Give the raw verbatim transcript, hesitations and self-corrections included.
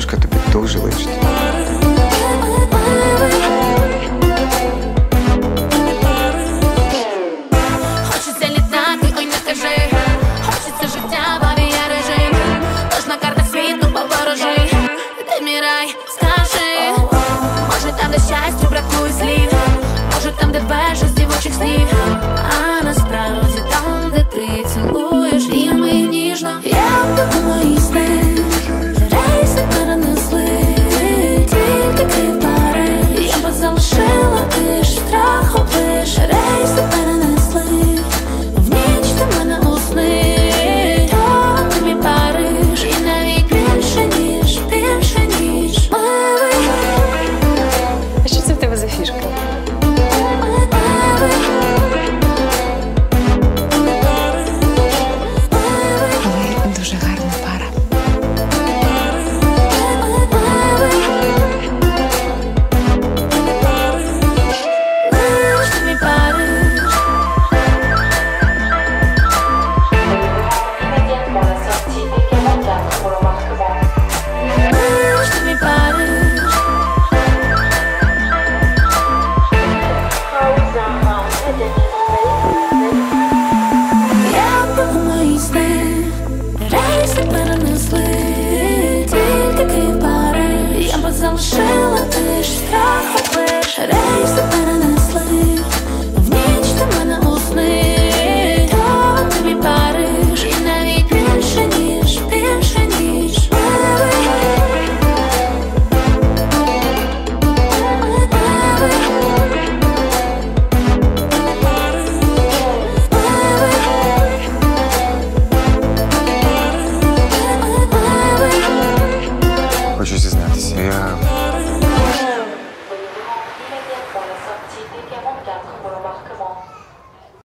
Зефірка тобі дуже личить. Хочеться літати, ой, не кажи. Хочеться життя в авіарежим. Тож на картах світу поворожи. Ти мій рай, скажи. Може там, де щастя бракує слів. Може там, де вежа з дівочих снів. А насправді там, де ти цілуєш і ми ніжно. Я в мої сни. Рейси перенесли. Тільки крив пари. Я б залишила ти ж страху лиш. Рейси перенесли. В ніч до мене у сни. Там тобі Париж. І навіть більше ніж, більше ніж милий. А що це в тебе за фішка? Ви дуже гарна пара. Лиш тобі Париж. Лиш тобі Париж. Я в мої сни. Рейси перенесли. Тільки Київ Париж. Я б залишила ти ж страху лиш. Рейси перенесли. В ніч до мене у сни. Там тобі Париж. І навіть більше ніж, більше ніж милий. Хочу зізнатися, я Immédiatement la sortie des quarante-quatre pour